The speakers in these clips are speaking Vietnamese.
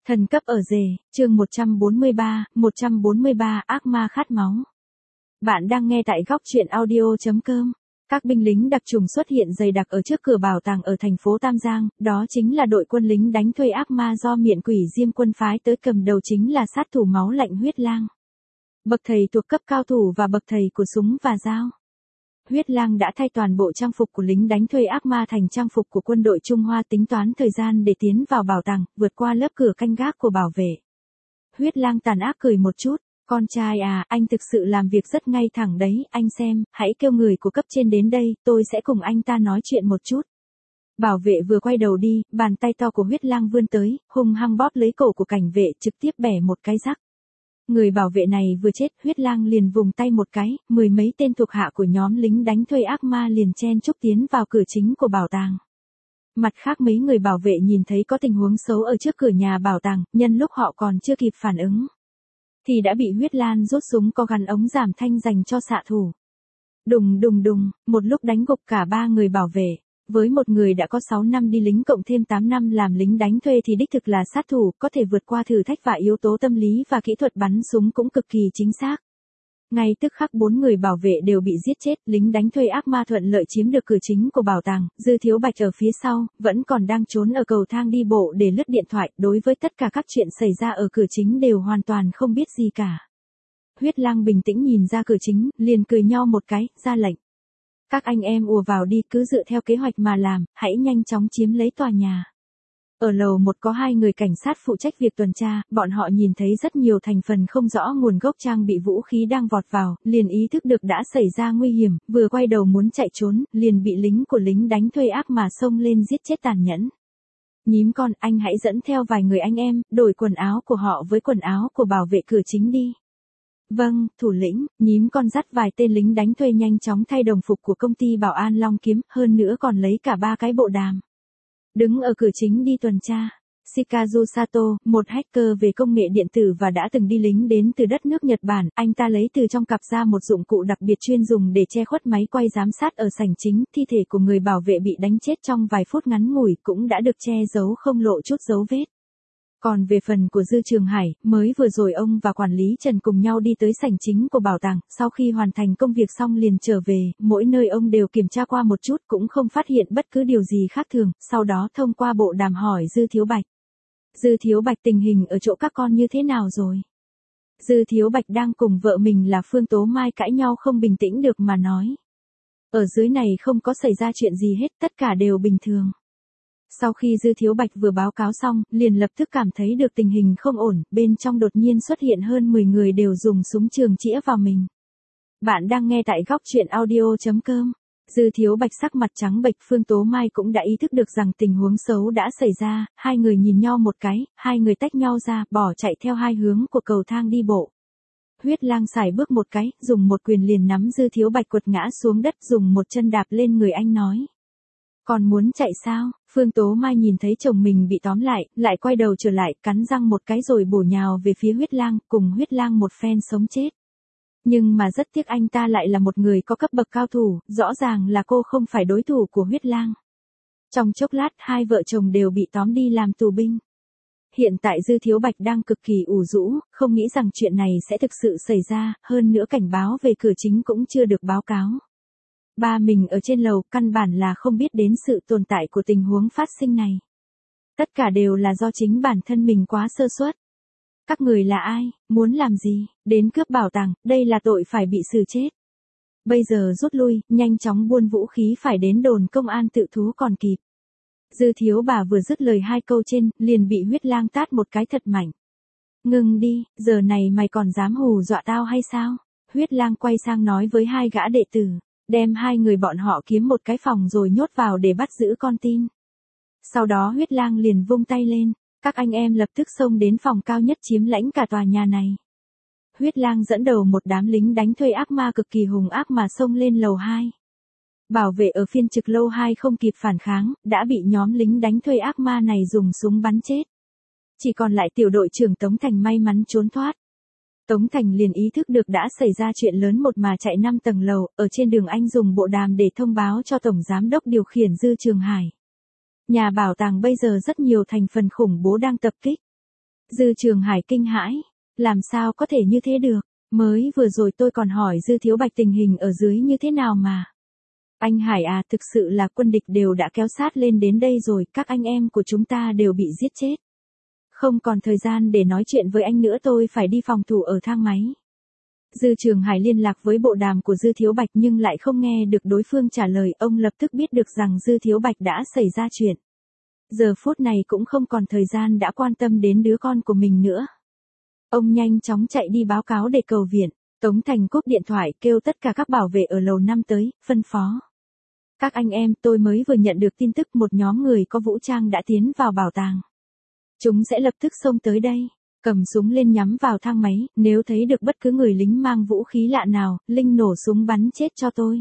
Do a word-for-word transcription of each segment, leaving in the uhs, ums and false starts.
Thần cấp ở rể, chương một trăm bốn mươi ba, một trăm bốn mươi ba ác ma khát máu. Bạn đang nghe tại góc truyện audio chấm com. Các binh lính đặc trùng xuất hiện dày đặc ở trước cửa bảo tàng ở thành phố Tam Giang, đó chính là đội quân lính đánh thuê ác ma do miện quỷ Diêm Quân phái tới, cầm đầu chính là sát thủ máu lạnh Huyết Lang. Bậc thầy thuộc cấp cao thủ và bậc thầy của súng và dao. Huyết Lang đã thay toàn bộ trang phục của lính đánh thuê ác ma thành trang phục của quân đội Trung Hoa, tính toán thời gian để tiến vào bảo tàng, vượt qua lớp cửa canh gác của bảo vệ. Huyết Lang tàn ác cười một chút, con trai à, anh thực sự làm việc rất ngay thẳng đấy, anh xem, hãy kêu người của cấp trên đến đây, tôi sẽ cùng anh ta nói chuyện một chút. Bảo vệ vừa quay đầu đi, bàn tay to của Huyết Lang vươn tới, hung hăng bóp lấy cổ của cảnh vệ, trực tiếp bẻ một cái rắc. Người bảo vệ này vừa chết, Huyết Lang liền vùng tay một cái, mười mấy tên thuộc hạ của nhóm lính đánh thuê ác ma liền chen chúc tiến vào cửa chính của bảo tàng. Mặt khác, mấy người bảo vệ nhìn thấy có tình huống xấu ở trước cửa nhà bảo tàng, nhân lúc họ còn chưa kịp phản ứng, thì đã bị Huyết Lang rút súng có gắn ống giảm thanh dành cho xạ thủ. Đùng đùng đùng, một lúc đánh gục cả ba người bảo vệ. Với một người đã có sáu năm đi lính cộng thêm tám năm làm lính đánh thuê thì đích thực là sát thủ, có thể vượt qua thử thách và yếu tố tâm lý và kỹ thuật bắn súng cũng cực kỳ chính xác. Ngay tức khắc bốn người bảo vệ đều bị giết chết, lính đánh thuê ác ma thuận lợi chiếm được cửa chính của bảo tàng. Dư Thiếu Bạch ở phía sau, vẫn còn đang trốn ở cầu thang đi bộ để lướt điện thoại, đối với tất cả các chuyện xảy ra ở cửa chính đều hoàn toàn không biết gì cả. Huyết Lang bình tĩnh nhìn ra cửa chính, liền cười nho một cái, ra lệnh. Các anh em ùa vào đi, cứ dựa theo kế hoạch mà làm, hãy nhanh chóng chiếm lấy tòa nhà. Ở lầu một có hai người cảnh sát phụ trách việc tuần tra, bọn họ nhìn thấy rất nhiều thành phần không rõ nguồn gốc trang bị vũ khí đang vọt vào, liền ý thức được đã xảy ra nguy hiểm, vừa quay đầu muốn chạy trốn, liền bị lính của lính đánh thuê ác mà xông lên giết chết tàn nhẫn. Nhím con, anh hãy dẫn theo vài người anh em, đổi quần áo của họ với quần áo của bảo vệ cửa chính đi. Vâng, thủ lĩnh. Nhím con dắt vài tên lính đánh thuê nhanh chóng thay đồng phục của công ty bảo an Long Kiếm, hơn nữa còn lấy cả ba cái bộ đàm. Đứng ở cửa chính đi tuần tra. Shikazu Sato, một hacker về công nghệ điện tử và đã từng đi lính đến từ đất nước Nhật Bản, anh ta lấy từ trong cặp ra một dụng cụ đặc biệt chuyên dùng để che khuất máy quay giám sát ở sảnh chính. Thi thể của người bảo vệ bị đánh chết trong vài phút ngắn ngủi cũng đã được che giấu không lộ chút dấu vết. Còn về phần của Dư Trường Hải, mới vừa rồi ông và quản lý Trần cùng nhau đi tới sảnh chính của bảo tàng, sau khi hoàn thành công việc xong liền trở về, mỗi nơi ông đều kiểm tra qua một chút cũng không phát hiện bất cứ điều gì khác thường, sau đó thông qua bộ đàm hỏi Dư Thiếu Bạch. Dư Thiếu Bạch, tình hình ở chỗ các con như thế nào rồi? Dư Thiếu Bạch đang cùng vợ mình là Phương Tố Mai cãi nhau không bình tĩnh được mà nói. Ở dưới này không có xảy ra chuyện gì hết, tất cả đều bình thường. Sau khi Dư Thiếu Bạch vừa báo cáo xong, liền lập tức cảm thấy được tình hình không ổn, bên trong đột nhiên xuất hiện hơn mười người đều dùng súng trường chĩa vào mình. Bạn đang nghe tại góc truyện audio chấm com. Dư Thiếu Bạch sắc mặt trắng bệch, Phương Tố Mai cũng đã ý thức được rằng tình huống xấu đã xảy ra, hai người nhìn nhau một cái, hai người tách nhau ra, bỏ chạy theo hai hướng của cầu thang đi bộ. Huyết Lang sải bước một cái, dùng một quyền liền nắm Dư Thiếu Bạch quật ngã xuống đất, dùng một chân đạp lên người anh nói. Còn muốn chạy sao? Phương Tố Mai nhìn thấy chồng mình bị tóm lại, lại quay đầu trở lại, cắn răng một cái rồi bổ nhào về phía Huyết Lang, cùng Huyết Lang một phen sống chết. Nhưng mà rất tiếc anh ta lại là một người có cấp bậc cao thủ, rõ ràng là cô không phải đối thủ của Huyết Lang. Trong chốc lát, hai vợ chồng đều bị tóm đi làm tù binh. Hiện tại Dư Thiếu Bạch đang cực kỳ ủ rũ, không nghĩ rằng chuyện này sẽ thực sự xảy ra, hơn nữa cảnh báo về cửa chính cũng chưa được báo cáo. Ba mình ở trên lầu, căn bản là không biết đến sự tồn tại của tình huống phát sinh này. Tất cả đều là do chính bản thân mình quá sơ suất. Các người là ai, muốn làm gì, đến cướp bảo tàng, đây là tội phải bị xử chết. Bây giờ rút lui, nhanh chóng buôn vũ khí phải đến đồn công an tự thú còn kịp. Dư Thiếu bà vừa dứt lời hai câu trên, liền bị Huyết Lang tát một cái thật mạnh. Ngừng đi, giờ này mày còn dám hù dọa tao hay sao? Huyết Lang quay sang nói với hai gã đệ tử. Đem hai người bọn họ kiếm một cái phòng rồi nhốt vào để bắt giữ con tin. Sau đó Huyết Lang liền vung tay lên, các anh em lập tức xông đến phòng cao nhất chiếm lãnh cả tòa nhà này. Huyết Lang dẫn đầu một đám lính đánh thuê ác ma cực kỳ hung ác mà xông lên lầu hai. Bảo vệ ở phiên trực lâu hai không kịp phản kháng, đã bị nhóm lính đánh thuê ác ma này dùng súng bắn chết. Chỉ còn lại tiểu đội trưởng Tống Thành may mắn trốn thoát. Tống Thành liền ý thức được đã xảy ra chuyện lớn một mà chạy năm tầng lầu, ở trên đường anh dùng bộ đàm để thông báo cho Tổng Giám đốc điều khiển Dư Trường Hải. Nhà bảo tàng bây giờ rất nhiều thành phần khủng bố đang tập kích. Dư Trường Hải kinh hãi, làm sao có thể như thế được, mới vừa rồi tôi còn hỏi Dư Thiếu Bạch tình hình ở dưới như thế nào mà. Anh Hải à, thực sự là quân địch đều đã kéo sát lên đến đây rồi, các anh em của chúng ta đều bị giết chết. Không còn thời gian để nói chuyện với anh nữa, tôi phải đi phòng thủ ở thang máy. Dư Trường Hải liên lạc với bộ đàm của Dư Thiếu Bạch nhưng lại không nghe được đối phương trả lời, ông lập tức biết được rằng Dư Thiếu Bạch đã xảy ra chuyện. Giờ phút này cũng không còn thời gian đã quan tâm đến đứa con của mình nữa. Ông nhanh chóng chạy đi báo cáo để cầu viện. Tống Thành cúp điện thoại kêu tất cả các bảo vệ ở lầu năm tới, phân phó. Các anh em, tôi mới vừa nhận được tin tức một nhóm người có vũ trang đã tiến vào bảo tàng. Chúng sẽ lập tức xông tới đây, cầm súng lên nhắm vào thang máy, nếu thấy được bất cứ người lính mang vũ khí lạ nào, Linh nổ súng bắn chết cho tôi.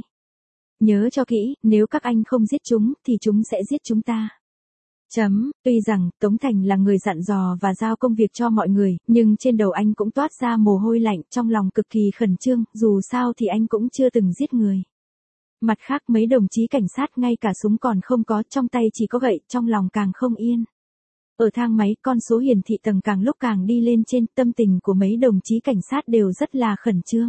Nhớ cho kỹ, nếu các anh không giết chúng, thì chúng sẽ giết chúng ta. Chấm, tuy rằng, Tống Thành là người dặn dò và giao công việc cho mọi người, nhưng trên đầu anh cũng toát ra mồ hôi lạnh, trong lòng cực kỳ khẩn trương, dù sao thì anh cũng chưa từng giết người. Mặt khác mấy đồng chí cảnh sát ngay cả súng còn không có, trong tay chỉ có gậy, trong lòng càng không yên. Ở thang máy, con số hiển thị tầng càng lúc càng đi lên trên, tâm tình của mấy đồng chí cảnh sát đều rất là khẩn trương.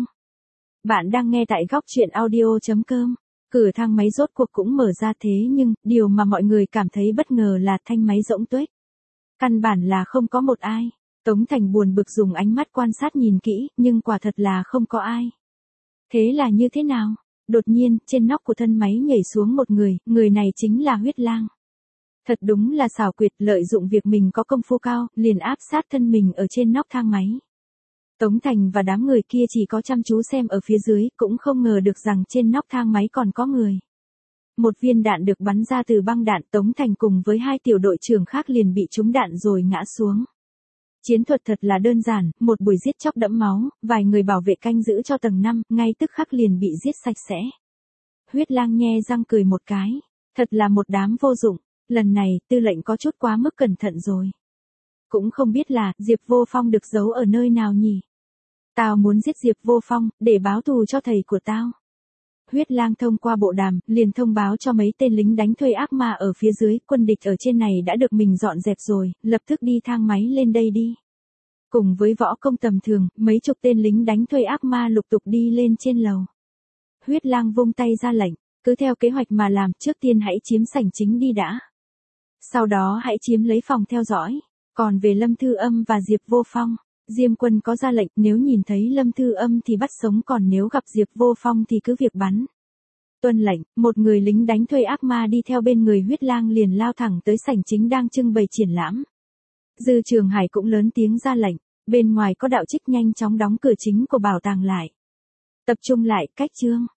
Bạn đang nghe tại góc truyện audio chấm com. Cửa thang máy rốt cuộc cũng mở ra, thế nhưng, điều mà mọi người cảm thấy bất ngờ là thanh máy rỗng tuếch. Căn bản là không có một ai. Tống Thành buồn bực dùng ánh mắt quan sát nhìn kỹ, nhưng quả thật là không có ai. Thế là như thế nào? Đột nhiên, trên nóc của thân máy nhảy xuống một người, người này chính là Huyết Lang. Thật đúng là xảo quyệt, lợi dụng việc mình có công phu cao, liền áp sát thân mình ở trên nóc thang máy. Tống Thành và đám người kia chỉ có chăm chú xem ở phía dưới, cũng không ngờ được rằng trên nóc thang máy còn có người. Một viên đạn được bắn ra từ băng đạn, Tống Thành cùng với hai tiểu đội trưởng khác liền bị trúng đạn rồi ngã xuống. Chiến thuật thật là đơn giản, một buổi giết chóc đẫm máu, vài người bảo vệ canh giữ cho tầng năm, ngay tức khắc liền bị giết sạch sẽ. Huyết Lang nhe răng cười một cái, thật là một đám vô dụng, lần này, tư lệnh có chút quá mức cẩn thận rồi. Cũng không biết là, Diệp Vô Phong được giấu ở nơi nào nhỉ? Tao muốn giết Diệp Vô Phong, để báo thù cho thầy của tao. Huyết Lang thông qua bộ đàm, liền thông báo cho mấy tên lính đánh thuê ác ma ở phía dưới, quân địch ở trên này đã được mình dọn dẹp rồi, lập tức đi thang máy lên đây đi. Cùng với võ công tầm thường, mấy chục tên lính đánh thuê ác ma lục tục đi lên trên lầu. Huyết Lang vung tay ra lệnh, cứ theo kế hoạch mà làm, trước tiên hãy chiếm sảnh chính đi đã. Sau đó hãy chiếm lấy phòng theo dõi, còn về Lâm Thư Âm và Diệp Vô Phong, Diêm Quân có ra lệnh, nếu nhìn thấy Lâm Thư Âm thì bắt sống, còn nếu gặp Diệp Vô Phong thì cứ việc bắn. Tuân lệnh, một người lính đánh thuê ác ma đi theo bên người Huyết Lang liền lao thẳng tới sảnh chính đang trưng bày triển lãm. Dư Trường Hải cũng lớn tiếng ra lệnh, bên ngoài có đạo trích nhanh chóng đóng cửa chính của bảo tàng lại. Tập trung lại, cách chương.